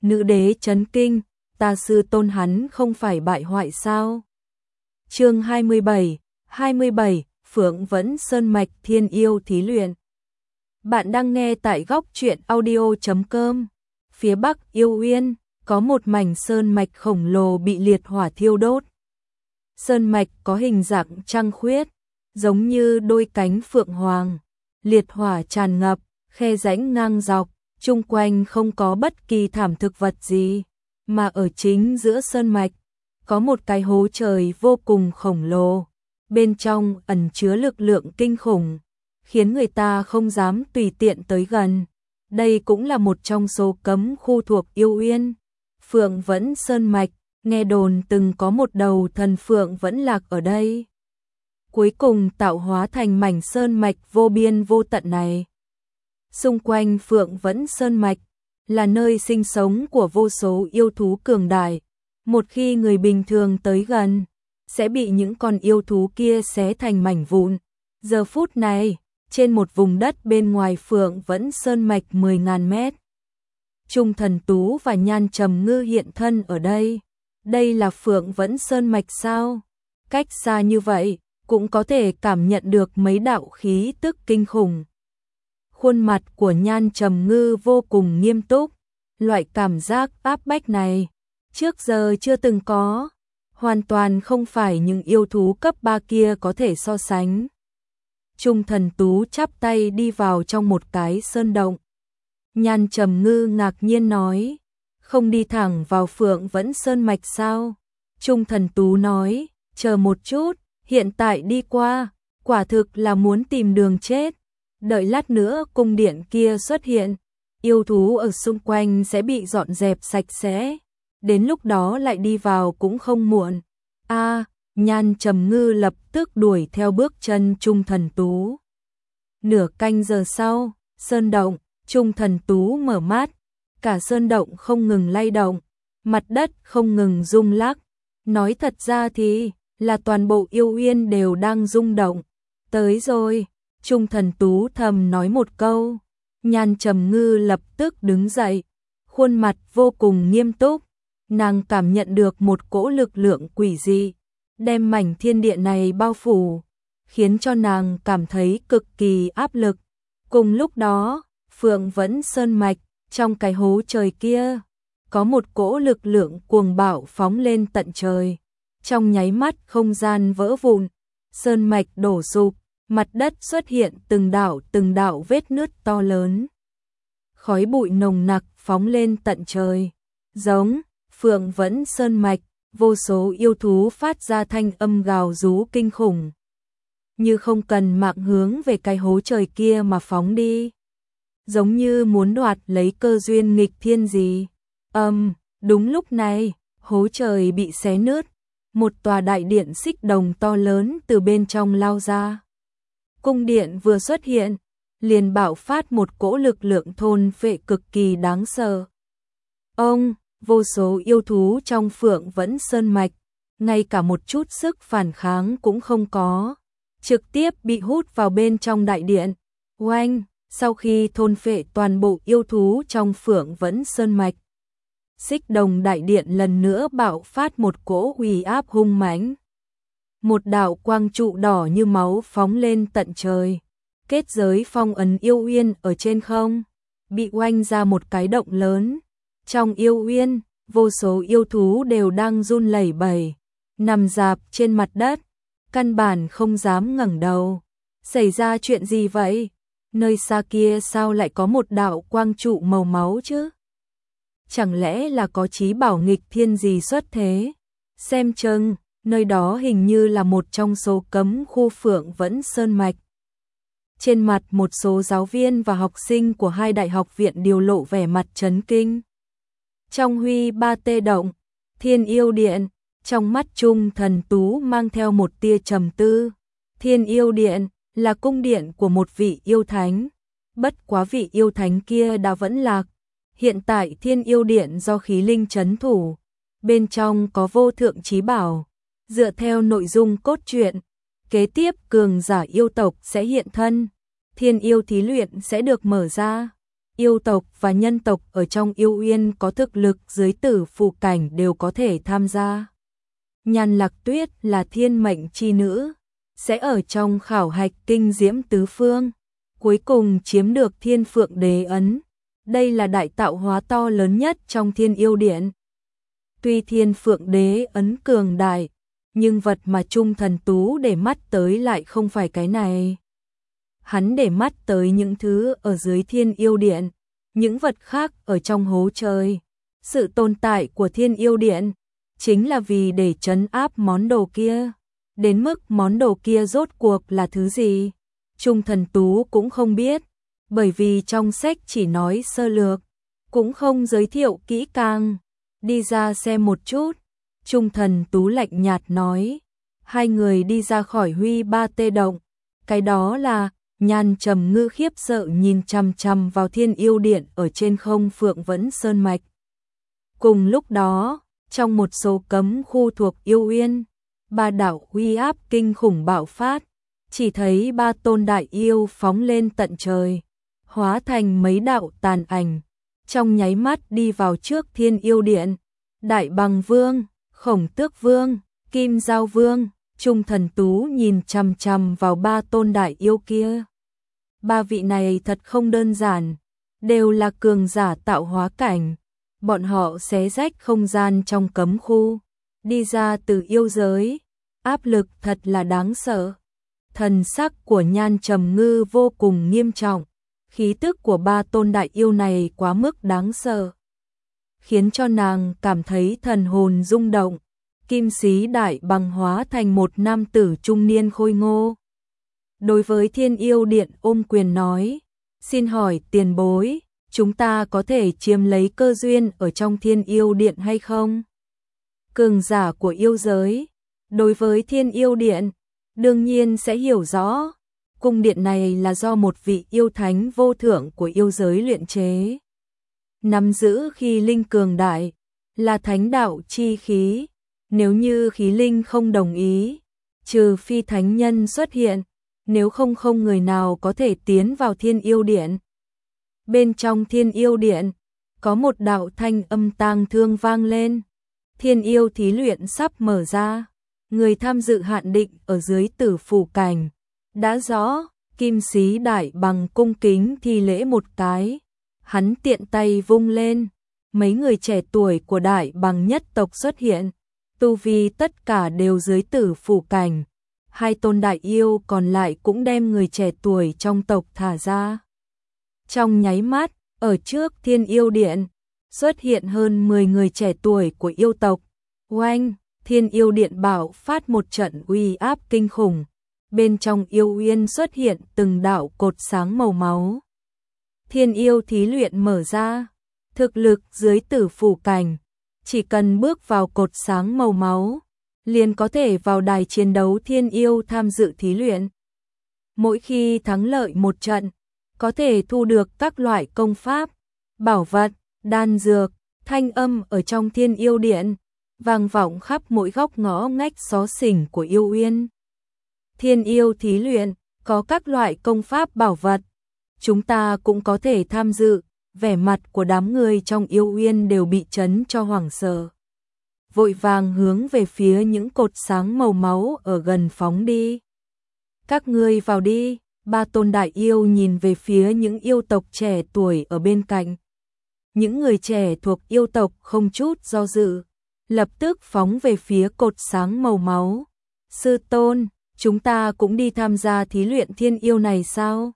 Nữ đế chấn kinh, ta sư tôn hắn không phải bại hoại sao? Chương 27, Phượng Vẫn Sơn Mạch Thiên Yêu Thí Luyện. Bạn đang nghe tại góc truyện audio.com. Phía Bắc Yêu Uyên, có một mảnh sơn mạch khổng lồ bị liệt hỏa thiêu đốt. Sơn mạch có hình dạng trăng khuyết, giống như đôi cánh phượng hoàng. Liệt hỏa tràn ngập, khe rãnh ngang dọc, chung quanh không có bất kỳ thảm thực vật gì, mà ở chính giữa sơn mạch có một cái hố trời vô cùng khổng lồ, bên trong ẩn chứa lực lượng kinh khủng, khiến người ta không dám tùy tiện tới gần. Đây cũng là một trong số cấm khu thuộc Yêu Uyên. Phượng Vẫn Sơn Mạch, nghe đồn từng có một đầu thần phượng vẫn lạc ở đây, cuối cùng tạo hóa thành mảnh sơn mạch vô biên vô tận này. Xung quanh Phượng Vẫn Sơn Mạch là nơi sinh sống của vô số yêu thú cường đại. Một khi người bình thường tới gần, sẽ bị những con yêu thú kia xé thành mảnh vụn. Giờ phút này, trên một vùng đất bên ngoài Phượng Vẫn Sơn Mạch 10.000 mét, Trung Thần Tú và Nhan Trầm Ngư hiện thân ở đây. Đây là Phượng Vẫn Sơn Mạch sao? Cách xa như vậy, cũng có thể cảm nhận được mấy đạo khí tức kinh khủng. Khuôn mặt của Nhan Trầm Ngư vô cùng nghiêm túc, loại cảm giác áp bách này trước giờ chưa từng có, hoàn toàn không phải những yêu thú cấp 3 kia có thể so sánh. Trung Thần Tú chắp tay đi vào trong một cái sơn động. Nhan Trầm Ngư ngạc nhiên nói, không đi thẳng vào Phượng Vẫn Sơn Mạch sao? Trung Thần Tú nói, chờ một chút, hiện tại đi qua, quả thực là muốn tìm đường chết. Đợi lát nữa cung điện kia xuất hiện, yêu thú ở xung quanh sẽ bị dọn dẹp sạch sẽ. Đến lúc đó lại đi vào cũng không muộn. Nhan Trầm Ngư lập tức đuổi theo bước chân Trung Thần Tú. Nửa canh giờ sau, sơn động, Trung Thần Tú mở mắt, cả sơn động không ngừng lay động, mặt đất không ngừng rung lắc. Nói thật ra thì là toàn bộ Yêu Uyên đều đang rung động. Tới rồi, Trung Thần Tú thầm nói một câu. Nhan Trầm Ngư lập tức đứng dậy, khuôn mặt vô cùng nghiêm túc. Nàng cảm nhận được một cỗ lực lượng quỷ dị, đem mảnh thiên địa này bao phủ, khiến cho nàng cảm thấy cực kỳ áp lực. Cùng lúc đó, Phượng Vẫn Sơn Mạch, trong cái hố trời kia, có một cỗ lực lượng cuồng bạo phóng lên tận trời. Trong nháy mắt không gian vỡ vụn, sơn mạch đổ sụp, mặt đất xuất hiện từng đạo vết nứt to lớn. Khói bụi nồng nặc phóng lên tận trời. Giống Phượng Vẫn Sơn Mạch, vô số yêu thú phát ra thanh âm gào rú kinh khủng, như không cần mạng hướng về cái hố trời kia mà phóng đi, giống như muốn đoạt lấy cơ duyên nghịch thiên gì. Đúng lúc này, hố trời bị xé nứt, một tòa đại điện xích đồng to lớn từ bên trong lao ra. Cung điện vừa xuất hiện, liền bạo phát một cỗ lực lượng thôn phệ cực kỳ đáng sợ. Vô số yêu thú trong Phượng Vẫn Sơn Mạch, ngay cả một chút sức phản kháng cũng không có, trực tiếp bị hút vào bên trong đại điện. Oanh, sau khi thôn phệ toàn bộ yêu thú trong Phượng Vẫn Sơn Mạch, xích đồng đại điện lần nữa bạo phát một cỗ uy áp hung mãnh. Một đạo quang trụ đỏ như máu phóng lên tận trời, kết giới phong ấn Yêu Uyên ở trên không, bị oanh ra một cái động lớn. Trong Yêu Uyên, vô số yêu thú đều đang run lẩy bẩy, nằm rạp trên mặt đất, căn bản không dám ngẩng đầu. Xảy ra chuyện gì vậy? Nơi xa kia sao lại có một đạo quang trụ màu máu chứ? Chẳng lẽ là có chí bảo nghịch thiên gì xuất thế? Xem chừng, nơi đó hình như là một trong số cấm khu Phượng Vẫn Sơn Mạch. Trên mặt một số giáo viên và học sinh của hai đại học viện đều lộ vẻ mặt chấn kinh. Trong Huy Ba Tê Động, Thiên Yêu Điện, trong mắt Trung Thần Tú mang theo một tia trầm tư. Thiên Yêu Điện là cung điện của một vị yêu thánh, bất quá vị yêu thánh kia đã vẫn lạc. Hiện tại Thiên Yêu Điện do khí linh trấn thủ, bên trong có vô thượng chí bảo. Dựa theo nội dung cốt truyện, kế tiếp cường giả yêu tộc sẽ hiện thân, thiên yêu thí luyện sẽ được mở ra. yêu tộc và nhân tộc ở trong yêu uyên có thực lực dưới tử phù cảnh đều có thể tham gia. Nhan Lạc Tuyết là thiên mệnh chi nữ, sẽ ở trong khảo hạch kinh diễm tứ phương, cuối cùng chiếm được Thiên Phượng Đế ấn. Đây là đại tạo hóa to lớn nhất trong Thiên Yêu Điện. Tuy Thiên Phượng Đế ấn cường đại, nhưng vật mà Trung Thần Tú để mắt tới lại không phải cái này. Hắn để mắt tới những thứ ở dưới Thiên Yêu Điện, những vật khác ở trong hố trời. Sự tồn tại của Thiên Yêu Điện chính là vì để trấn áp món đồ kia. Đến mức món đồ kia rốt cuộc là thứ gì, Trung Thần Tú cũng không biết, bởi vì trong sách chỉ nói sơ lược, cũng không giới thiệu kỹ càng. Đi ra xem một chút, Trung Thần Tú lạnh nhạt nói. Hai người đi ra khỏi Huy Ba Tê Động. Cái đó là Nhan Trầm Ngư khiếp sợ nhìn chằm chằm vào Thiên Yêu Điện ở trên không Phượng Vẫn Sơn Mạch. Cùng lúc đó, trong một số cấm khu thuộc Yêu Uyên, ba đạo uy áp kinh khủng bạo phát, chỉ thấy ba tôn đại yêu phóng lên tận trời, hóa thành mấy đạo tàn ảnh, trong nháy mắt đi vào trước Thiên Yêu Điện. Đại Bằng Vương, Khổng Tước Vương, Kim Giao Vương, Trung Thần Tú nhìn chằm chằm vào ba tôn đại yêu kia. Ba vị này thật không đơn giản, đều là cường giả tạo hóa cảnh. Bọn họ xé rách không gian trong cấm khu, đi ra từ yêu giới, áp lực thật là đáng sợ. Thần sắc của Nhan Trầm Ngư vô cùng nghiêm trọng, khí tức của ba tôn đại yêu này quá mức đáng sợ, khiến cho nàng cảm thấy thần hồn rung động. Kim Sĩ Đại Bằng hóa thành một nam tử trung niên khôi ngô. Đối với Thiên Yêu Điện ôm quyền nói, xin hỏi tiền bối, chúng ta có thể chiếm lấy cơ duyên ở trong Thiên Yêu Điện hay không? Cường giả của yêu giới, đối với Thiên Yêu Điện, đương nhiên sẽ hiểu rõ. Cung điện này là do một vị yêu thánh vô thượng của yêu giới luyện chế. Nắm giữ khí linh cường đại, là thánh đạo chi khí. Nếu như khí linh không đồng ý, trừ phi thánh nhân xuất hiện, nếu không không người nào có thể tiến vào Thiên Yêu Điện. Bên trong Thiên Yêu Điện, có một đạo thanh âm tang thương vang lên. Thiên yêu thí luyện sắp mở ra, người tham dự hạn định ở dưới tử phủ cảnh. Đã rõ, Kim Sĩ Đại Bằng cung kính thi lễ một cái. Hắn tiện tay vung lên, mấy người trẻ tuổi của Đại Bằng nhất tộc xuất hiện. Tu vi tất cả đều dưới tử phủ cảnh. Hai tôn đại yêu còn lại cũng đem người trẻ tuổi trong tộc thả ra. Trong nháy mắt, ở trước Thiên Yêu Điện, xuất hiện hơn 10 người trẻ tuổi của yêu tộc. Oanh, Thiên Yêu Điện bạo phát một trận uy áp kinh khủng. Bên trong yêu uyên xuất hiện từng đạo cột sáng màu máu. Thiên yêu thí luyện mở ra, thực lực dưới tử phủ cảnh, chỉ cần bước vào cột sáng màu máu, liền có thể vào đài chiến đấu thiên yêu tham dự thí luyện. Mỗi khi thắng lợi một trận, có thể thu được các loại công pháp, bảo vật, đan dược. Thanh âm ở trong Thiên Yêu Điện vang vọng khắp mỗi góc ngõ ngách xó xỉnh của yêu uyên. Thiên yêu thí luyện có các loại công pháp bảo vật, chúng ta cũng có thể tham dự. Vẻ mặt của đám người trong yêu uyên đều bị chấn cho hoảng sợ, vội vàng hướng về phía những cột sáng màu máu ở gần phóng đi. Các ngươi vào đi. Ba tôn đại yêu nhìn về phía những yêu tộc trẻ tuổi ở bên cạnh. Những người trẻ thuộc yêu tộc không chút do dự, lập tức phóng về phía cột sáng màu máu. Sư tôn, chúng ta cũng đi tham gia thí luyện thiên yêu này sao?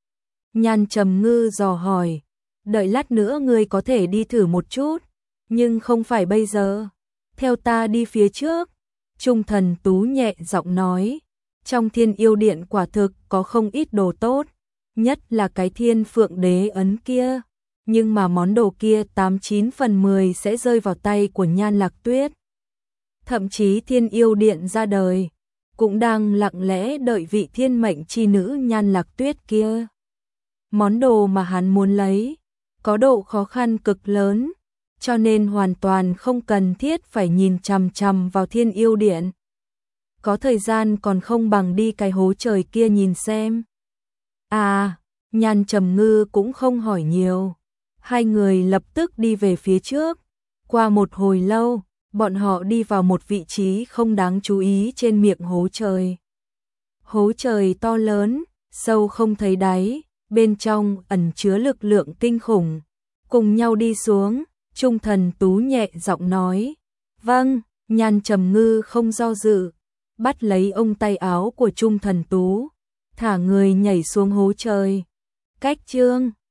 Nhan Trầm Ngư dò hỏi. Đợi lát nữa ngươi có thể đi thử một chút, nhưng không phải bây giờ. Theo ta đi phía trước. Trung Thần Tú nhẹ giọng nói. Trong Thiên Yêu Điện quả thực có không ít đồ tốt, nhất là cái Thiên Phượng Đế ấn kia. Nhưng mà món đồ kia 89 phần 10 sẽ rơi vào tay của Nhan Lạc Tuyết. Thậm chí Thiên Yêu Điện ra đời, cũng đang lặng lẽ đợi vị thiên mệnh chi nữ Nhan Lạc Tuyết kia. Món đồ mà hắn muốn lấy, có độ khó khăn cực lớn, cho nên hoàn toàn không cần thiết phải nhìn chằm chằm vào Thiên Yêu Điện. Có thời gian còn không bằng đi cái hố trời kia nhìn xem. À, Nhan Trầm Ngư cũng không hỏi nhiều. Hai người lập tức đi về phía trước. Qua một hồi lâu, bọn họ đi vào một vị trí không đáng chú ý trên miệng hố trời. Hố trời to lớn, sâu không thấy đáy, bên trong ẩn chứa lực lượng kinh khủng. Cùng nhau đi xuống, Trung Thần Tú nhẹ giọng nói. Vâng, Nhan Trầm Ngư không do dự, bắt lấy ông tay áo của Trung Thần Tú, thả người nhảy xuống hố trời. Cách chương